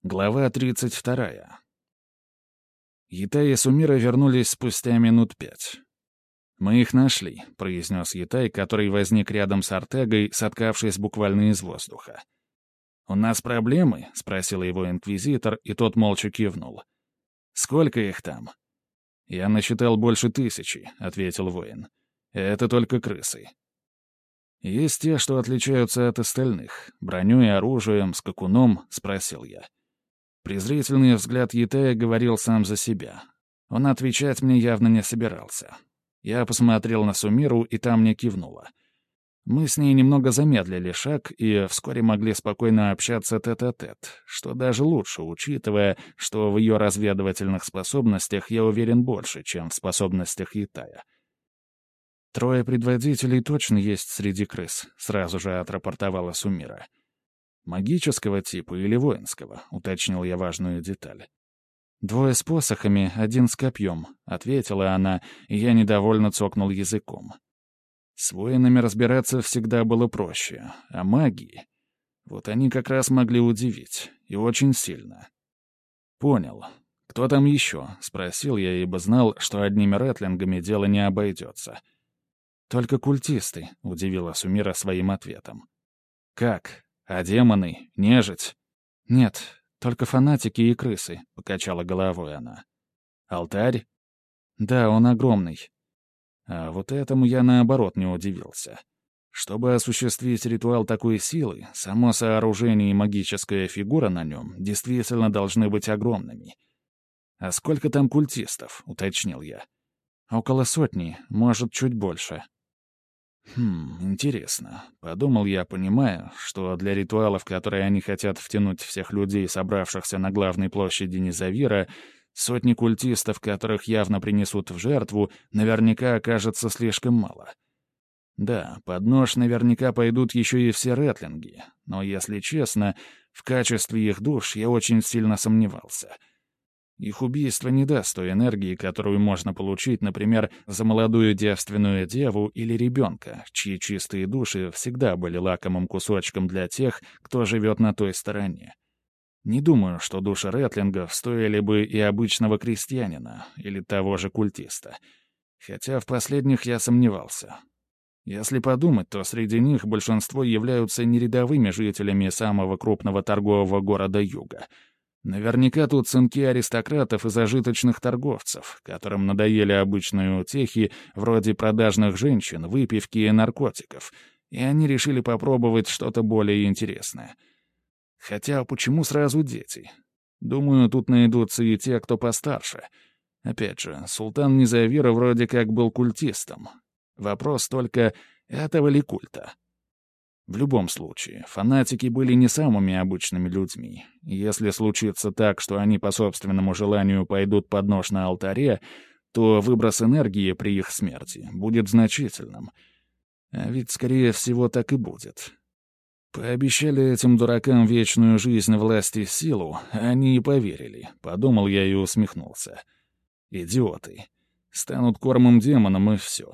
Глава 32. Ятай и Сумира вернулись спустя минут 5. «Мы их нашли», — произнес Ятай, который возник рядом с Артегой, соткавшись буквально из воздуха. «У нас проблемы?» — спросил его инквизитор, и тот молча кивнул. «Сколько их там?» «Я насчитал больше 1000», — ответил воин. «Это только крысы. Есть те, что отличаются от остальных. Броней, оружием, скакуном?» — спросил я. Презрительный взгляд Ятая говорил сам за себя. Он отвечать мне явно не собирался. Я посмотрел на Сумиру, и та мне кивнула. Мы с ней немного замедлили шаг и вскоре могли спокойно общаться тет-а-тет, что даже лучше, учитывая, что в ее разведывательных способностях я уверен больше, чем в способностях Ятая. «3 предводителей точно есть среди крыс», — сразу же отрапортовала Сумира. «Магического типа или воинского?» — уточнил я важную деталь. 2 с посохами, 1 с копьем», — ответила она, и я недовольно цокнул языком. С воинами разбираться всегда было проще, а магии... Вот они как раз могли удивить, и очень сильно. «Понял. Кто там еще?» — спросил я, ибо знал, что одними рэтлингами дело не обойдется. «Только культисты», — удивила Сумира своим ответом. «Как? А демоны? Нежить?» «Нет, только фанатики и крысы», — покачала головой она. «Алтарь?» «Да, он огромный». А вот этому я, наоборот, не удивился. Чтобы осуществить ритуал такой силы, само сооружение и магическая фигура на нем действительно должны быть огромными. «А сколько там культистов?» — уточнил я. «Около 100, может, чуть больше». Интересно. Подумал я, понимая, что для ритуалов, которые они хотят втянуть всех людей, собравшихся на главной площади Низавира, 100 культистов, которых явно принесут в жертву, наверняка окажется слишком мало. Да, под нож наверняка пойдут еще и все рэтлинги, но, если честно, в качестве их душ я очень сильно сомневался. Их убийство не даст той энергии, которую можно получить, например, за молодую девственную деву или ребенка, чьи чистые души всегда были лакомым кусочком для тех, кто живет на той стороне. Не думаю, что души рэтлингов стоили бы и обычного крестьянина, или того же культиста. Хотя в последних я сомневался. Если подумать, то среди них большинство являются не рядовыми жителями самого крупного торгового города Юга. Наверняка тут сынки аристократов и зажиточных торговцев, которым надоели обычные утехи вроде продажных женщин, выпивки и наркотиков, и они решили попробовать что-то более интересное. Хотя почему сразу дети? Думаю, тут найдутся и те, кто постарше. Опять же, султан Низавира вроде как был культистом. Вопрос только, этого ли культа? В любом случае, фанатики были не самыми обычными людьми. Если случится так, что они по собственному желанию пойдут под нож на алтаре, то выброс энергии при их смерти будет значительным. А ведь, скорее всего, так и будет. Пообещали этим дуракам вечную жизнь, власть и силу, а они и поверили, подумал я и усмехнулся. Идиоты. Станут кормом демонам, и все.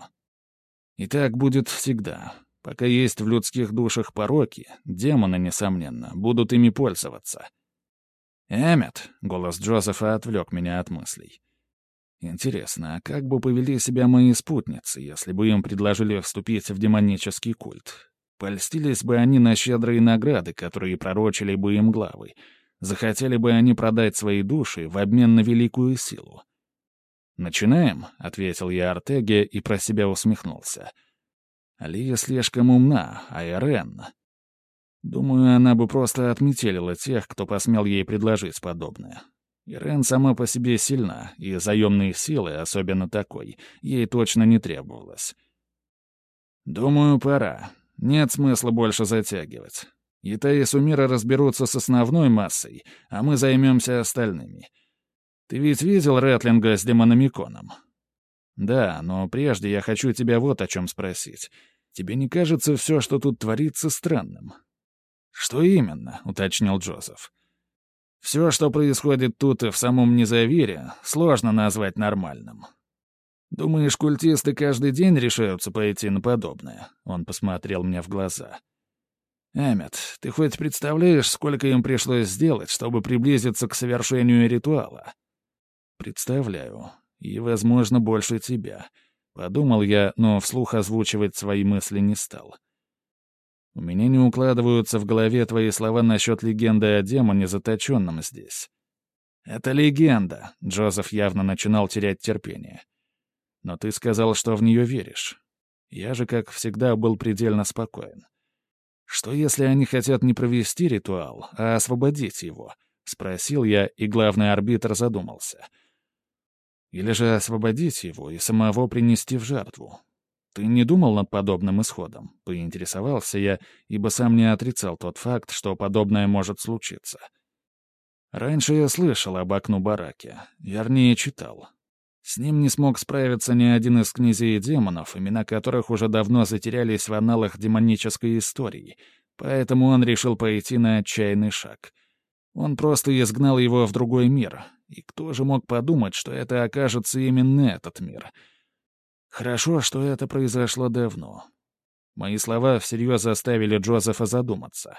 И так будет всегда. Пока есть в людских душах пороки, демоны, несомненно, будут ими пользоваться. «Эммет», — голос Джозефа отвлек меня от мыслей. Интересно, а как бы повели себя мои спутницы, если бы им предложили вступить в демонический культ? Польстились бы они на щедрые награды, которые пророчили бы им главы. Захотели бы они продать свои души в обмен на великую силу. «Начинаем», — ответил я Артеге и про себя усмехнулся. Алия слишком умна, а Ирен... Думаю, она бы просто отметелила тех, кто посмел ей предложить подобное. Ирен сама по себе сильна, и заемные силы, особенно такой, ей точно не требовалось. Думаю, пора. Нет смысла больше затягивать. Ятай и Сумира разберутся с основной массой, а мы займемся остальными. Ты ведь видел рэтлинга с демономиконом? «Да, но прежде я хочу тебя вот о чем спросить. Тебе не кажется все, что тут творится, странным?» «Что именно?» — уточнил Джозеф. «Все, что происходит тут и в самом Низавире, сложно назвать нормальным. Думаешь, культисты каждый день решаются пойти на подобное?» Он посмотрел мне в глаза. «Эммет, ты хоть представляешь, сколько им пришлось сделать, чтобы приблизиться к совершению ритуала?» «Представляю. И, возможно, больше тебя», — подумал я, но вслух озвучивать свои мысли не стал. «У меня не укладываются в голове твои слова насчет легенды о демоне, заточенном здесь». «Это легенда», — Джозеф явно начинал терять терпение. «Но ты сказал, что в нее веришь. Я же, как всегда, был предельно спокоен. Что, если они хотят не провести ритуал, а освободить его?» — спросил я, и главный арбитр задумался. «Или же освободить его и самого принести в жертву? Ты не думал над подобным исходом?» — поинтересовался я, ибо сам не отрицал тот факт, что подобное может случиться. Раньше я слышал об Акну-Бараке, вернее, читал. С ним не смог справиться ни один из князей демонов, имена которых уже давно затерялись в аналах демонической истории, поэтому он решил пойти на отчаянный шаг. Он просто изгнал его в другой мир, и кто же мог подумать, что это окажется именно этот мир? Хорошо, что это произошло давно. Мои слова всерьез заставили Джозефа задуматься.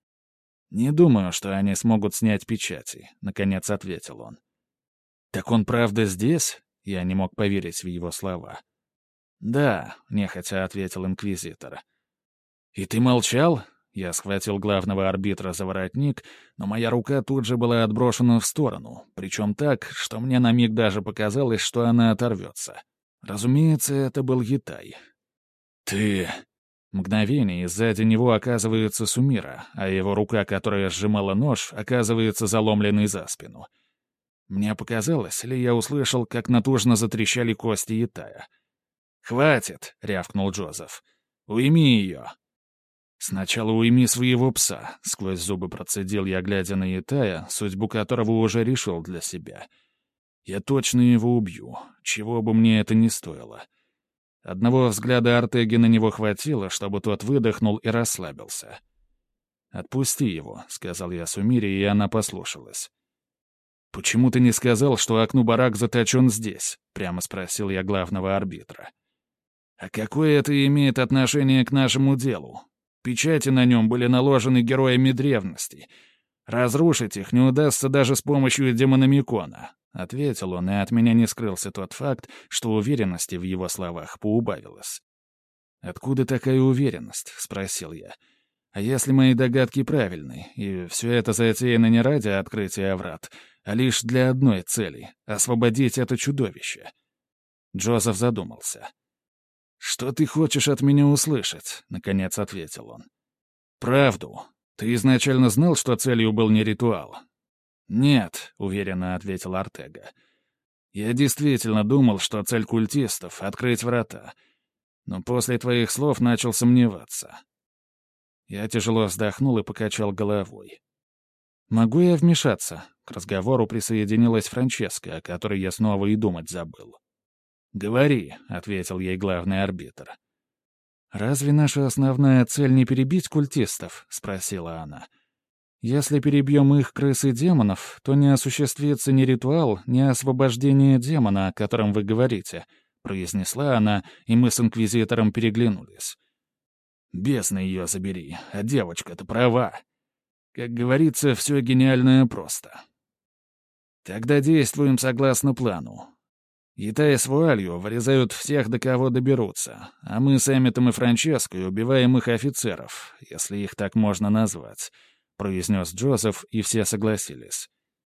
«Не думаю, что они смогут снять печати», — наконец ответил он. «Так он правда здесь?» Я не мог поверить в его слова. «Да», — нехотя ответил инквизитор. «И ты молчал?» Я схватил главного арбитра за воротник, но моя рука тут же была отброшена в сторону, причем так, что мне на миг даже показалось, что она оторвется. Разумеется, это был Ятай. «Ты...» Мгновение, и сзади него оказывается Сумира, а его рука, которая сжимала нож, оказывается заломленной за спину. Мне показалось, или я услышал, как натужно затрещали кости Ятая. «Хватит!» — рявкнул Джозеф. «Уйми ее!» «Сначала уйми своего пса», — сквозь зубы процедил я, глядя на Ятая, судьбу которого уже решил для себя. «Я точно его убью, чего бы мне это ни стоило». Одного взгляда Артеги на него хватило, чтобы тот выдохнул и расслабился. «Отпусти его», — сказал я Сумире, и она послушалась. «Почему ты не сказал, что Акну-Барак заточен здесь?» — прямо спросил я главного арбитра. «А какое это имеет отношение к нашему делу? Печати на нем были наложены героями древности. Разрушить их не удастся даже с помощью демономикона», — ответил он, и от меня не скрылся тот факт, что уверенности в его словах поубавилось. «Откуда такая уверенность?» — спросил я. «А если мои догадки правильны, и все это затеяно не ради открытия врат, а лишь для одной цели — освободить это чудовище?» Джозеф задумался. «Что ты хочешь от меня услышать?» — наконец ответил он. «Правду. Ты изначально знал, что целью был не ритуал?» «Нет», — уверенно ответил Артега. «Я действительно думал, что цель культистов — открыть врата. Но после твоих слов начал сомневаться». Я тяжело вздохнул и покачал головой. «Могу я вмешаться?» К разговору присоединилась Франческа, о которой я снова и думать забыл. «Говори», — ответил ей главный арбитр. «Разве наша основная цель не перебить культистов?» — спросила она. «Если перебьем их крыс и демонов, то не осуществится ни ритуал, ни освобождение демона, о котором вы говорите», — произнесла она, и мы с инквизитором переглянулись. «Бесно ее забери, а девочка-то права. Как говорится, все гениальное просто. Тогда действуем согласно плану. Ятай с Вуалью вырезают всех, до кого доберутся, а мы с Эмметом и Франческой убиваем их офицеров, если их так можно назвать», — произнес Джозеф, и все согласились.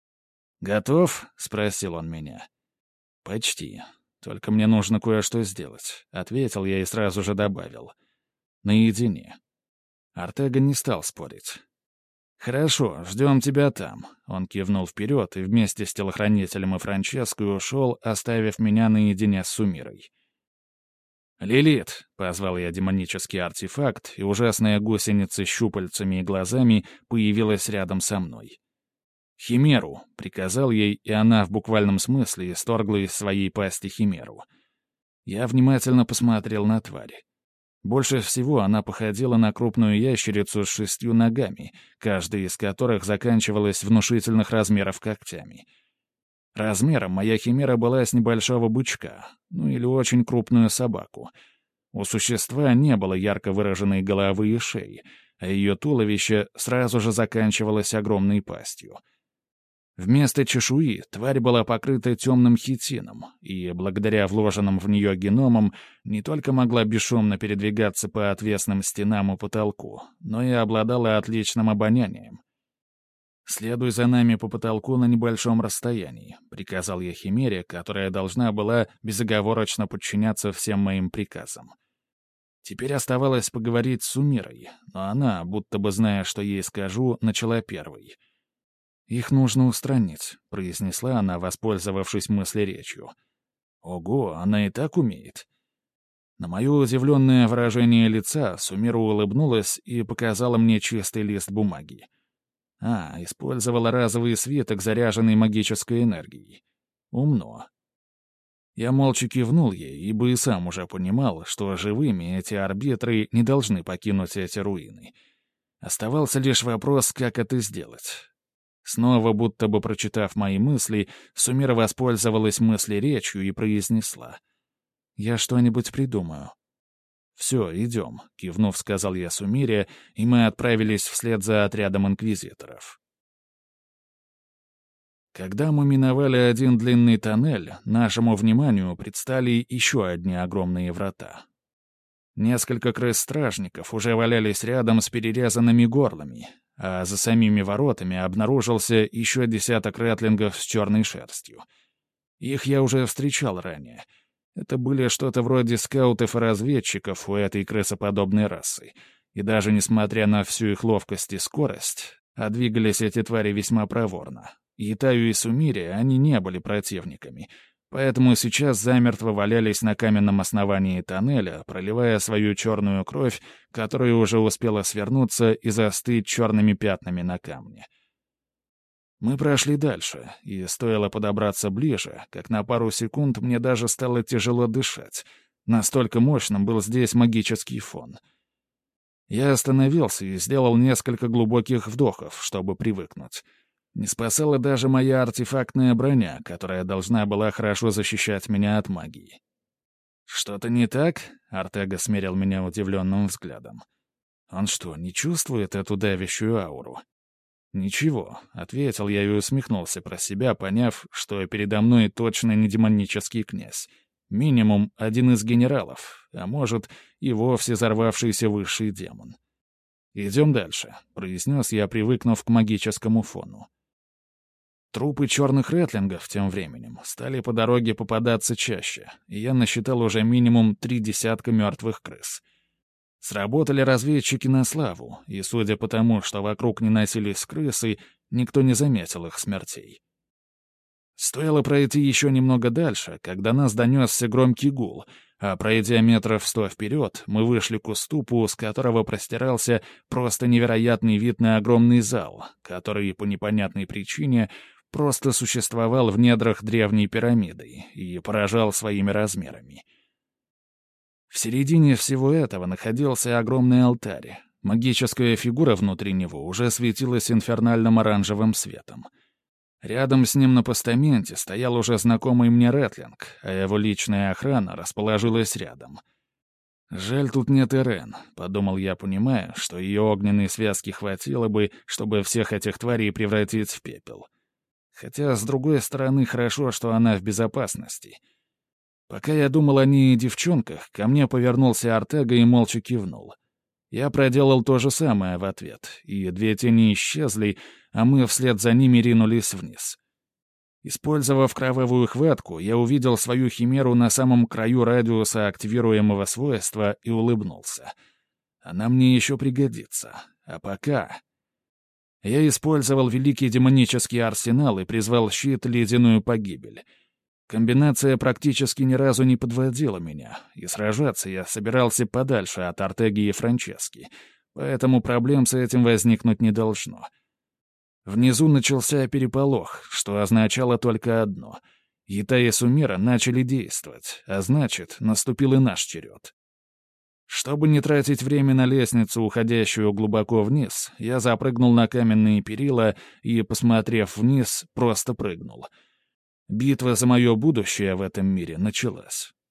«Готов?» — спросил он меня. «Почти. Только мне нужно кое-что сделать», — ответил я и сразу же добавил. «Наедине». Артега не стал спорить. «Хорошо, ждем тебя там», — он кивнул вперед и вместе с телохранителем и Франческой ушел, оставив меня наедине с Сумирой. «Лилит», — позвал я демонический артефакт, и ужасная гусеница с щупальцами и глазами появилась рядом со мной. «Химеру», — приказал ей, и она в буквальном смысле исторгла из своей пасти химеру. Я внимательно посмотрел на тварь. Больше всего она походила на крупную ящерицу с 6 ногами, каждая из которых заканчивалась внушительных размеров когтями. Размером моя химера была с небольшого бычка, ну или очень крупную собаку. У существа не было ярко выраженной головы и шеи, а ее туловище сразу же заканчивалось огромной пастью. Вместо чешуи тварь была покрыта темным хитином, и, благодаря вложенным в нее геномам, не только могла бесшумно передвигаться по отвесным стенам и потолку, но и обладала отличным обонянием. «Следуй за нами по потолку на небольшом расстоянии», — приказал я Химере, которая должна была безоговорочно подчиняться всем моим приказам. Теперь оставалось поговорить с Сумирой, но она, будто бы зная, что ей скажу, начала первой. «Их нужно устранить», — произнесла она, воспользовавшись мыслеречью. «Ого, она и так умеет». На мое удивленное выражение лица Сумира улыбнулась и показала мне чистый лист бумаги. Использовала разовый свиток, заряженный магической энергией. Умно. Я молча кивнул ей, ибо и сам уже понимал, что живыми эти арбитры не должны покинуть эти руины. Оставался лишь вопрос, как это сделать. Снова, будто бы прочитав мои мысли, Сумира воспользовалась мыслеречью и произнесла: «Я что-нибудь придумаю». «Все, идем», — кивнув, сказал я Сумире, и мы отправились вслед за отрядом инквизиторов. Когда мы миновали один длинный тоннель, нашему вниманию предстали еще одни огромные врата. Несколько крыс-стражников уже валялись рядом с перерезанными горлами, а за самими воротами обнаружился еще десяток рэтлингов с черной шерстью. Их я уже встречал ранее. Это были что-то вроде скаутов и разведчиков у этой крысоподобной расы. И даже несмотря на всю их ловкость и скорость, двигались эти твари весьма проворно. И Таю и Сумире они не были противниками, поэтому сейчас замертво валялись на каменном основании тоннеля, проливая свою черную кровь, которая уже успела свернуться и застыть черными пятнами на камне. Мы прошли дальше, и стоило подобраться ближе, как на пару секунд мне даже стало тяжело дышать. Настолько мощным был здесь магический фон. Я остановился и сделал несколько глубоких вдохов, чтобы привыкнуть. Не спасала даже моя артефактная броня, которая должна была хорошо защищать меня от магии. «Что-то не так?» — Артега смерил меня удивленным взглядом. «Он что, не чувствует эту давящую ауру?» «Ничего», — ответил я и усмехнулся про себя, поняв, что передо мной точно не демонический князь. Минимум один из генералов, а может, и вовсе взорвавшийся высший демон. «Идем дальше», — произнес я, привыкнув к магическому фону. Трупы черных рэтлингов тем временем стали по дороге попадаться чаще, и я насчитал уже минимум 3 десятка мертвых крыс. Сработали разведчики на славу, и, судя по тому, что вокруг не носились крысы, никто не заметил их смертей. Стоило пройти еще немного дальше, когда нас донесся громкий гул, а, пройдя метров 100 вперед, мы вышли к уступу, с которого простирался просто невероятный вид на огромный зал, который, по непонятной причине, просто существовал в недрах древней пирамиды и поражал своими размерами. В середине всего этого находился огромный алтарь. Магическая фигура внутри него уже светилась инфернальным оранжевым светом. Рядом с ним на постаменте стоял уже знакомый мне рэтлинг, а его личная охрана расположилась рядом. «Жаль, тут нет Ирен», — подумал я, понимая, что ее огненной связки хватило бы, чтобы всех этих тварей превратить в пепел. Хотя, с другой стороны, хорошо, что она в безопасности. Пока я думал о ней и девчонках, ко мне повернулся Артега и молча кивнул. Я проделал то же самое в ответ, и 2 тени исчезли, а мы вслед за ними ринулись вниз. Использовав кровавую хватку, я увидел свою химеру на самом краю радиуса активируемого свойства и улыбнулся. Она мне еще пригодится. А пока... Я использовал великий демонический арсенал и призвал щит «Ледяную погибель». Комбинация практически ни разу не подводила меня, и сражаться я собирался подальше от Артеги и Франчески, поэтому проблем с этим возникнуть не должно. Внизу начался переполох, что означало только одно — Ита и Сумира начали действовать, а значит, наступил и наш черед. Чтобы не тратить время на лестницу, уходящую глубоко вниз, я запрыгнул на каменные перила и, посмотрев вниз, просто прыгнул. Битва за мое будущее в этом мире началась.